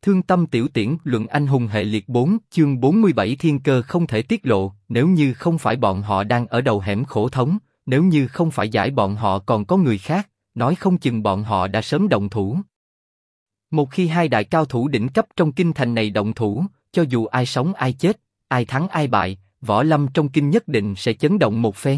Thương tâm tiểu tiễn luận anh hùng hệ liệt 4 chương 47 thiên cơ không thể tiết lộ, nếu như không phải bọn họ đang ở đầu hẻm khổ thống, nếu như không phải giải bọn họ còn có người khác, nói không chừng bọn họ đã sớm động thủ. Một khi hai đại cao thủ đỉnh cấp trong kinh thành này động thủ, cho dù ai sống ai chết, ai thắng ai bại, võ lâm trong kinh nhất định sẽ chấn động một phen.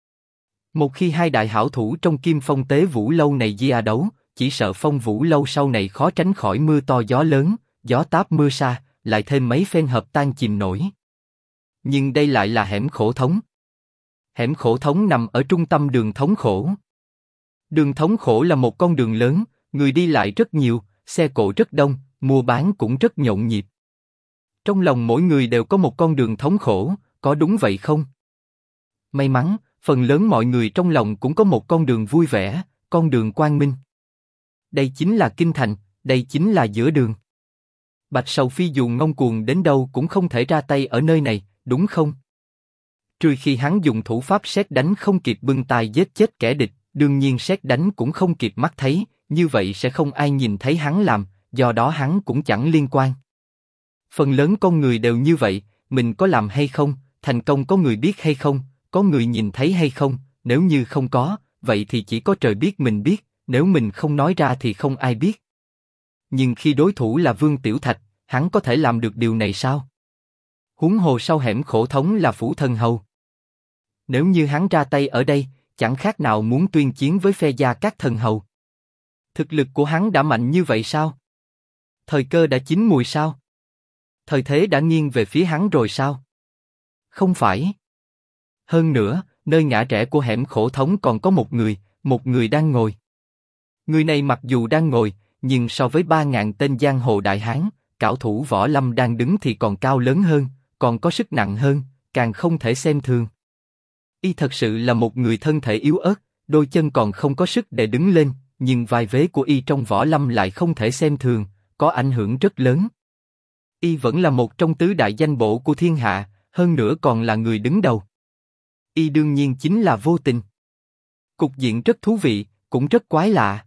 Một khi hai đại hảo thủ trong Kim Phong Tế Vũ lâu này gia đấu, chỉ sợ Phong Vũ lâu sau này khó tránh khỏi mưa to gió lớn, gió táp mưa sa, lại thêm mấy phen hợp tan chìm nổi. Nhưng đây lại là hẻm khổ thống. Hẻm khổ thống nằm ở trung tâm đường thống khổ. Đường thống khổ là một con đường lớn, người đi lại rất nhiều, xe cộ rất đông, mua bán cũng rất nhộn nhịp. Trong lòng mỗi người đều có một con đường thống khổ, có đúng vậy không? May mắn, phần lớn mọi người trong lòng cũng có một con đường vui vẻ, con đường quang minh. Đây chính là kinh thành, đây chính là giữa đường. Bạch Sầu Phi dù ngông cuồng đến đâu cũng không thể ra tay ở nơi này, đúng không? Trừ khi hắn dùng thủ pháp sét đánh không kịp bưng tay giết chết kẻ địch, đương nhiên sét đánh cũng không kịp mắt thấy, như vậy sẽ không ai nhìn thấy hắn làm, do đó hắn cũng chẳng liên quan. Phần lớn con người đều như vậy, mình có làm hay không, thành công có người biết hay không, có người nhìn thấy hay không, nếu như không có, vậy thì chỉ có trời biết mình biết, nếu mình không nói ra thì không ai biết. Nhưng khi đối thủ là Vương Tiểu Thạch, hắn có thể làm được điều này sao? Huống hồ sau hẻm khổ thống là Phủ Thần Hầu. Nếu như hắn ra tay ở đây, chẳng khác nào muốn tuyên chiến với phe Gia Cát Thần Hầu. Thực lực của hắn đã mạnh như vậy sao? Thời cơ đã chín mùi sao? Thời thế đã nghiêng về phía hắn rồi sao? Không phải. Hơn nữa, nơi ngã rẽ của hẻm khổ thống còn có một người đang ngồi. Người này mặc dù đang ngồi, nhưng so với 3.000 tên giang hồ đại hán, cảo thủ võ lâm đang đứng thì còn cao lớn hơn, còn có sức nặng hơn, càng không thể xem thường. Y thật sự là một người thân thể yếu ớt, đôi chân còn không có sức để đứng lên, nhưng vai vế của Y trong võ lâm lại không thể xem thường, có ảnh hưởng rất lớn. Y vẫn là một trong tứ đại danh bổ của thiên hạ, hơn nữa còn là người đứng đầu. Y đương nhiên chính là Vô Tình. Cục diện rất thú vị, cũng rất quái lạ.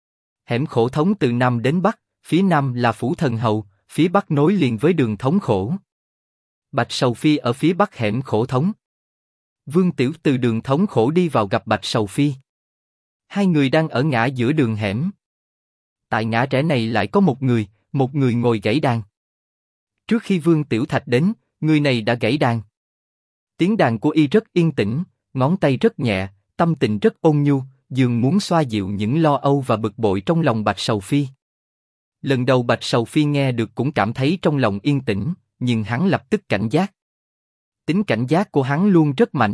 Hẻm khổ thống từ Nam đến Bắc, phía Nam là Phủ Thần Hầu, phía Bắc nối liền với đường thống khổ. Bạch Sầu Phi ở phía Bắc hẻm khổ thống. Vương Tiểu từ đường thống khổ đi vào gặp Bạch Sầu Phi. Hai người đang ở ngã giữa đường hẻm. Tại ngã rẽ này lại có một người ngồi gãy đàn. Trước khi Vương Tiểu Thạch đến, người này đã gãy đàn. Tiếng đàn của Y rất yên tĩnh, ngón tay rất nhẹ, tâm tình rất ôn nhu, dường muốn xoa dịu những lo âu và bực bội trong lòng Bạch Sầu Phi. Lần đầu Bạch Sầu Phi nghe được cũng cảm thấy trong lòng yên tĩnh, nhưng hắn lập tức cảnh giác. Tính cảnh giác của hắn luôn rất mạnh.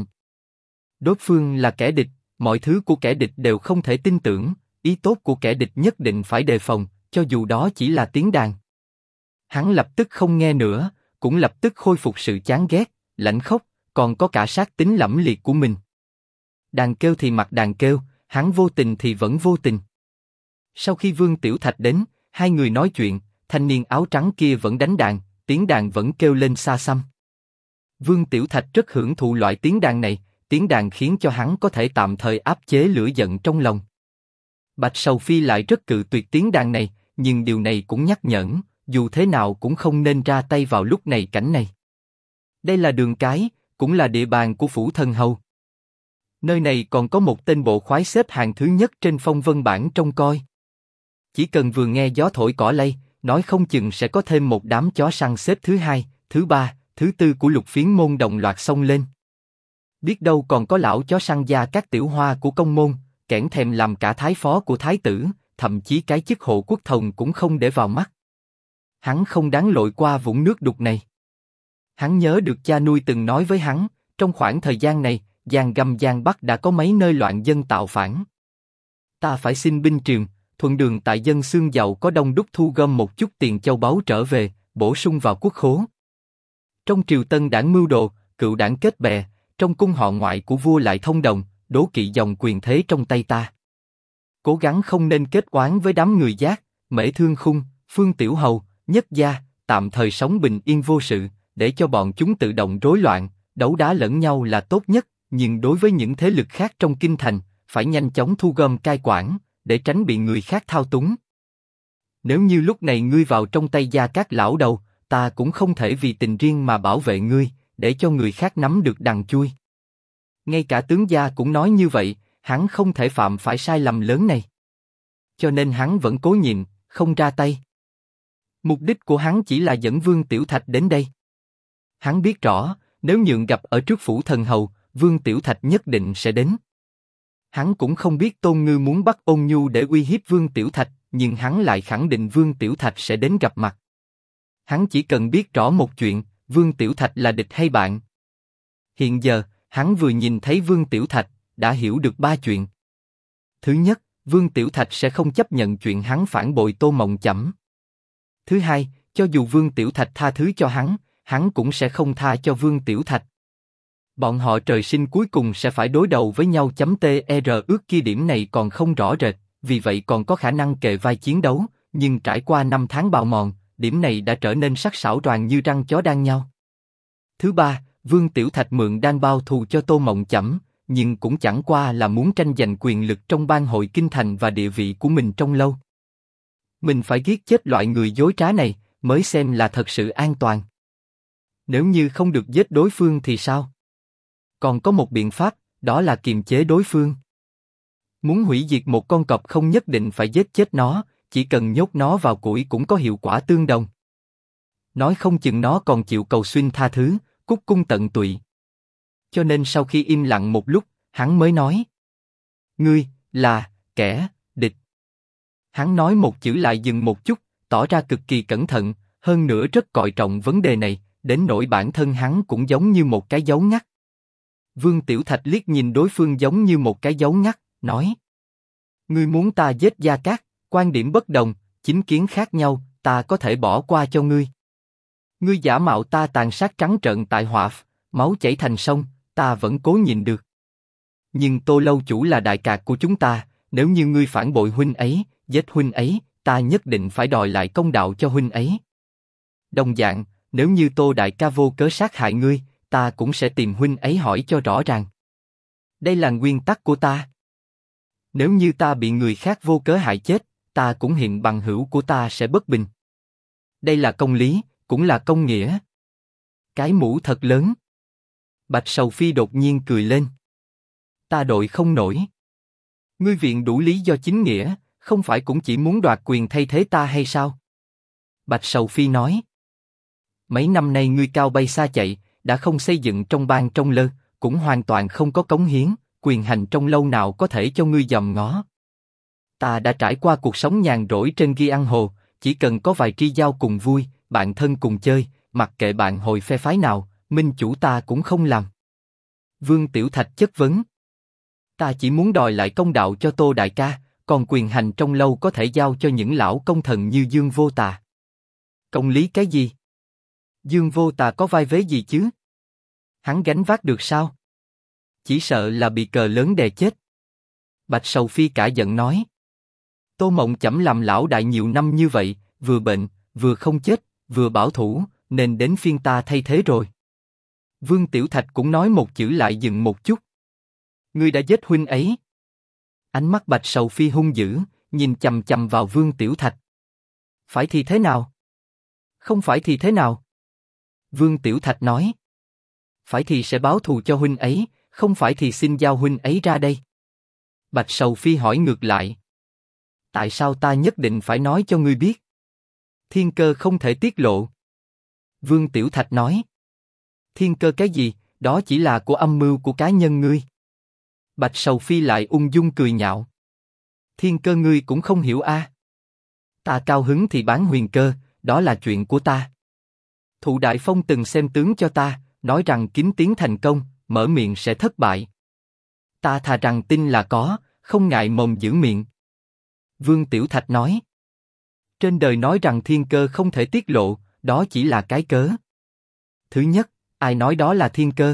Đối phương là kẻ địch, mọi thứ của kẻ địch đều không thể tin tưởng, ý tốt của kẻ địch nhất định phải đề phòng, cho dù đó chỉ là tiếng đàn. Hắn lập tức không nghe nữa, cũng lập tức khôi phục sự chán ghét, lãnh khốc, còn có cả sát tính lẫm liệt của mình. Đàn kêu thì mặc đàn kêu, hắn vô tình thì vẫn vô tình. Sau khi Vương Tiểu Thạch đến, hai người nói chuyện, thanh niên áo trắng kia vẫn đánh đàn, tiếng đàn vẫn kêu lên xa xăm. Vương Tiểu Thạch rất hưởng thụ loại tiếng đàn này, tiếng đàn khiến cho hắn có thể tạm thời áp chế lửa giận trong lòng. Bạch Sầu Phi lại rất cự tuyệt tiếng đàn này, nhưng điều này cũng nhắc nhẫn, dù thế nào cũng không nên ra tay vào lúc này cảnh này. Đây là đường cái, cũng là địa bàn của Phủ Thần Hầu. Nơi này còn có một tên bộ khoái xếp hạng thứ nhất trên phong vân bảng trông coi. Chỉ cần vừa nghe gió thổi cỏ lay, nói không chừng sẽ có thêm một đám chó săn xếp thứ hai, thứ ba, thứ tư của Lục Phiến môn đồng loạt xông lên. Biết đâu còn có lão chó săn Gia Cát Tiểu Hoa của công môn, kẻn thèm làm cả thái phó của thái tử, thậm chí cái chức hộ quốc thống cũng không để vào mắt. Hắn không đáng lội qua vũng nước đục này. Hắn nhớ được cha nuôi từng nói với hắn, trong khoảng thời gian này, Giang Găm Giang Bắc đã có mấy nơi loạn dân tạo phản. Ta phải xin binh triều, thuận đường tại dân xương giàu có đông đúc thu gom một chút tiền châu báu trở về, bổ sung vào quốc khố. Trong triều Tân đảng mưu đồ, cựu đảng kết bè, trong cung họ ngoại của vua lại thông đồng, đố kỵ dòng quyền thế trong tay ta. Cố gắng không nên kết oán với đám người Giác, Mễ Thương Khung, Phương Tiểu Hầu, Nhất Gia, tạm thời sống bình yên vô sự, để cho bọn chúng tự động rối loạn, đấu đá lẫn nhau là tốt nhất, nhưng đối với những thế lực khác trong kinh thành, phải nhanh chóng thu gom cai quản, để tránh bị người khác thao túng. Nếu như lúc này ngươi vào trong tay Gia Cát lão đầu, ta cũng không thể vì tình riêng mà bảo vệ ngươi, để cho người khác nắm được đằng chui. Ngay cả tướng gia cũng nói như vậy, hắn không thể phạm phải sai lầm lớn này. Cho nên hắn vẫn cố nhịn, không ra tay. Mục đích của hắn chỉ là dẫn Vương Tiểu Thạch đến đây. Hắn biết rõ, nếu nhượng gặp ở trước phủ thần hầu, Vương Tiểu Thạch nhất định sẽ đến. Hắn cũng không biết Tôn Ngư muốn bắt Ôn Nhu để uy hiếp Vương Tiểu Thạch, nhưng hắn lại khẳng định Vương Tiểu Thạch sẽ đến gặp mặt. Hắn chỉ cần biết rõ một chuyện, Vương Tiểu Thạch là địch hay bạn. Hiện giờ, hắn vừa nhìn thấy Vương Tiểu Thạch, đã hiểu được 3 chuyện. Thứ nhất, Vương Tiểu Thạch sẽ không chấp nhận chuyện hắn phản bội Tô Mộng Chẩm. Thứ hai, cho dù Vương Tiểu Thạch tha thứ cho hắn cũng sẽ không tha cho Vương Tiểu Thạch. Bọn họ trời sinh cuối cùng sẽ phải đối đầu với nhau. Tr ước kia điểm này còn không rõ rệt, vì vậy còn có khả năng kề vai chiến đấu, nhưng trải qua 5 tháng bào mòn, điểm này đã trở nên sắc sảo roàng như răng chó đan nhau. Thứ ba, Vương Tiểu Thạch mượn đan bao thù cho Tô Mộng Chẩm, nhưng cũng chẳng qua là muốn tranh giành quyền lực trong bang hội kinh thành và địa vị của mình trong lâu. Mình phải giết chết loại người dối trá này, mới xem là thật sự an toàn. Nếu như không được giết đối phương thì sao? Còn có một biện pháp, đó là kiềm chế đối phương. Muốn hủy diệt một con cọp không nhất định phải giết chết nó, chỉ cần nhốt nó vào củi cũng có hiệu quả tương đồng. Nói không chừng nó còn chịu cầu xin tha thứ, cúc cung tận tụy. Cho nên sau khi im lặng một lúc, hắn mới nói: Ngươi, là, kẻ, địch. Hắn nói một chữ lại dừng một chút, tỏ ra cực kỳ cẩn thận, hơn nữa rất coi trọng vấn đề này, đến nỗi bản thân hắn cũng giống như một cái dấu ngắt. Vương Tiểu Thạch liếc nhìn đối phương giống như một cái dấu ngắt, nói: Ngươi muốn ta giết Gia Cát, quan điểm bất đồng, chính kiến khác nhau, ta có thể bỏ qua cho ngươi. Ngươi giả mạo ta tàn sát trắng trợn tại Họa, máu chảy thành sông, ta vẫn cố nhịn được. Nhưng Tô lâu chủ là đại cạc của chúng ta, nếu như ngươi phản bội huynh ấy, giết huynh ấy, ta nhất định phải đòi lại công đạo cho huynh ấy. Đồng dạng, nếu như Tô đại ca vô cớ sát hại ngươi, ta cũng sẽ tìm huynh ấy hỏi cho rõ ràng. Đây là nguyên tắc của ta. Nếu như ta bị người khác vô cớ hại chết, ta cũng hiện bằng hữu của ta sẽ bất bình. Đây là công lý, cũng là công nghĩa. Cái mũ thật lớn. Bạch Sầu Phi đột nhiên cười lên. Ta đội không nổi. Ngươi viện đủ lý do chính nghĩa, không phải cũng chỉ muốn đoạt quyền thay thế ta hay sao? Bạch Sầu Phi nói. Mấy năm nay ngươi cao bay xa chạy, đã không xây dựng trong bang trong lơ, cũng hoàn toàn không có cống hiến, quyền hành trong lâu nào có thể cho ngươi dòm ngó. Ta đã trải qua cuộc sống nhàn rỗi trên ghi ăn hồ, chỉ cần có vài tri giao cùng vui, bạn thân cùng chơi, mặc kệ bạn hồi phe phái nào, minh chủ ta cũng không làm. Vương Tiểu Thạch chất vấn. Ta chỉ muốn đòi lại công đạo cho Tô đại ca, còn quyền hành trong lâu có thể giao cho những lão công thần như Dương Vô Tà. Công lý cái gì? Dương Vô Tà có vai vế gì chứ? Hắn gánh vác được sao? Chỉ sợ là bị cờ lớn đè chết. Bạch Sầu Phi cả giận nói. Tô Mộng Chẩm làm lão đại nhiều năm như vậy, vừa bệnh, vừa không chết, vừa bảo thủ, nên đến phiên ta thay thế rồi. Vương Tiểu Thạch cũng nói một chữ lại dừng một chút. Ngươi đã giết huynh ấy. Ánh mắt Bạch Sầu Phi hung dữ, nhìn chằm chằm vào Vương Tiểu Thạch. Phải thì thế nào? Không phải thì thế nào? Vương Tiểu Thạch nói. Phải thì sẽ báo thù cho huynh ấy, không phải thì xin giao huynh ấy ra đây. Bạch Sầu Phi hỏi ngược lại. Tại sao ta nhất định phải nói cho ngươi biết? Thiên cơ không thể tiết lộ. Vương Tiểu Thạch nói. Thiên cơ cái gì, đó chỉ là của âm mưu của cá nhân ngươi. Bạch Sầu Phi lại ung dung cười nhạo. Thiên cơ ngươi cũng không hiểu a? Ta cao hứng thì bán huyền cơ, đó là chuyện của ta. Thụ Đại Phong từng xem tướng cho ta, nói rằng kính tiến thành công, mở miệng sẽ thất bại. Ta thà rằng tin là có, không ngại mồm giữ miệng. Vương Tiểu Thạch nói. Trên đời nói rằng thiên cơ không thể tiết lộ, đó chỉ là cái cớ. Thứ nhất, ai nói đó là thiên cơ?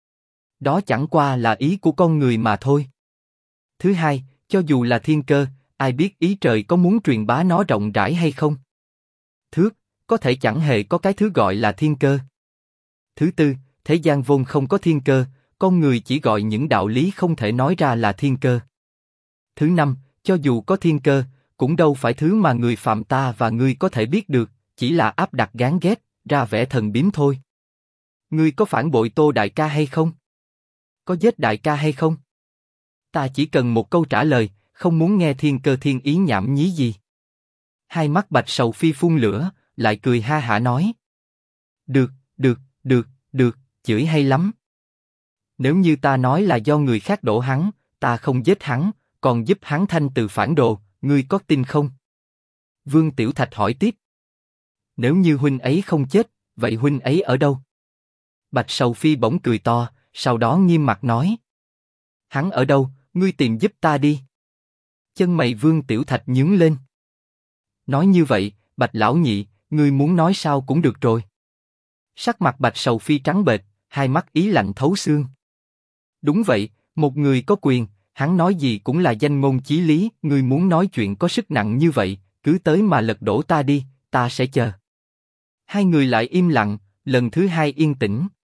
Đó chẳng qua là ý của con người mà thôi. Thứ hai, cho dù là thiên cơ, ai biết ý trời có muốn truyền bá nó rộng rãi hay không? Thước, có thể chẳng hề có cái thứ gọi là thiên cơ. Thứ tư, thế gian vốn không có thiên cơ, con người chỉ gọi những đạo lý không thể nói ra là thiên cơ. Thứ năm, cho dù có thiên cơ, cũng đâu phải thứ mà người phạm ta và ngươi có thể biết được, chỉ là áp đặt gán ghép, ra vẻ thần biếm thôi. Ngươi có phản bội Tô đại ca hay không? Có giết đại ca hay không? Ta chỉ cần một câu trả lời, không muốn nghe thiên cơ thiên ý nhảm nhí gì. Hai mắt Bạch Sầu Phi phun lửa, lại cười ha hả nói. Được, được, chửi hay lắm. Nếu như ta nói là do người khác đổ hắn, ta không giết hắn, còn giúp hắn thanh từ phản đồ, ngươi có tin không? Vương Tiểu Thạch hỏi tiếp. Nếu như huynh ấy không chết, vậy huynh ấy ở đâu? Bạch Sầu Phi bỗng cười to, sau đó nghiêm mặt nói. Hắn ở đâu, ngươi tìm giúp ta đi. Chân mày Vương Tiểu Thạch nhướng lên. Nói như vậy, Bạch lão nhị, ngươi muốn nói sao cũng được rồi. Sắc mặt Bạch Sầu Phi trắng bệch, hai mắt ý lạnh thấu xương. Đúng vậy, một người có quyền, hắn nói gì cũng là danh ngôn chí lý. Ngươi muốn nói chuyện có sức nặng như vậy, cứ tới mà lật đổ ta đi, ta sẽ chờ. Hai người lại im lặng, lần thứ hai yên tĩnh.